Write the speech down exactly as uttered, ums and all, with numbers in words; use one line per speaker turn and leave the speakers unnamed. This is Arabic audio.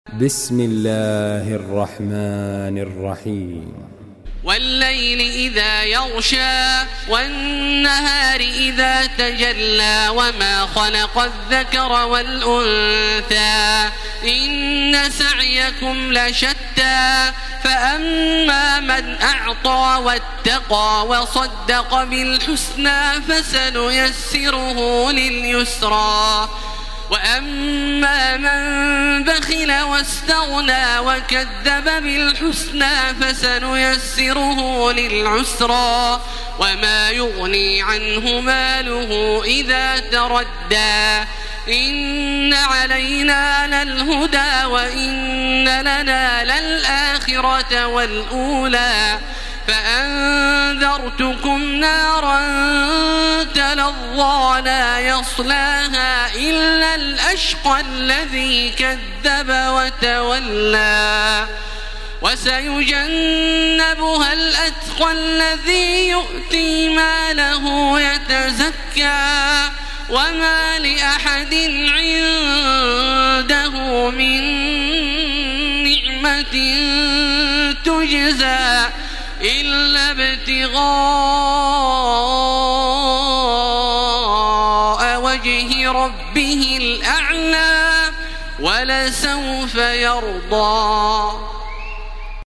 بسم الله الرحمن الرحيم
والليل إذا يغشى والنهار إذا تجلى وما خلق الذكر والأنثى إن سعيكم لشتى فأما من أعطى واتقى وصدق بالحسنى فسنيسره لليسرى وأما من بخل واستغنى وكذب بالحسنى فسنيسره للعسرى وما يغني عنه ماله إذا تردى إن علينا للهدى وإن لنا للآخرة والأولى فأنذرتكم نارا تلظى لا يصلاها إلا الأشقى الذي كذب وتولى وسيجنبها الأتقى الذي يؤتي ماله يتزكى وما لأحد عنده من نعمة تجزى إلا ابتغاء وجه ربه الأعلى ولسوف يرضى.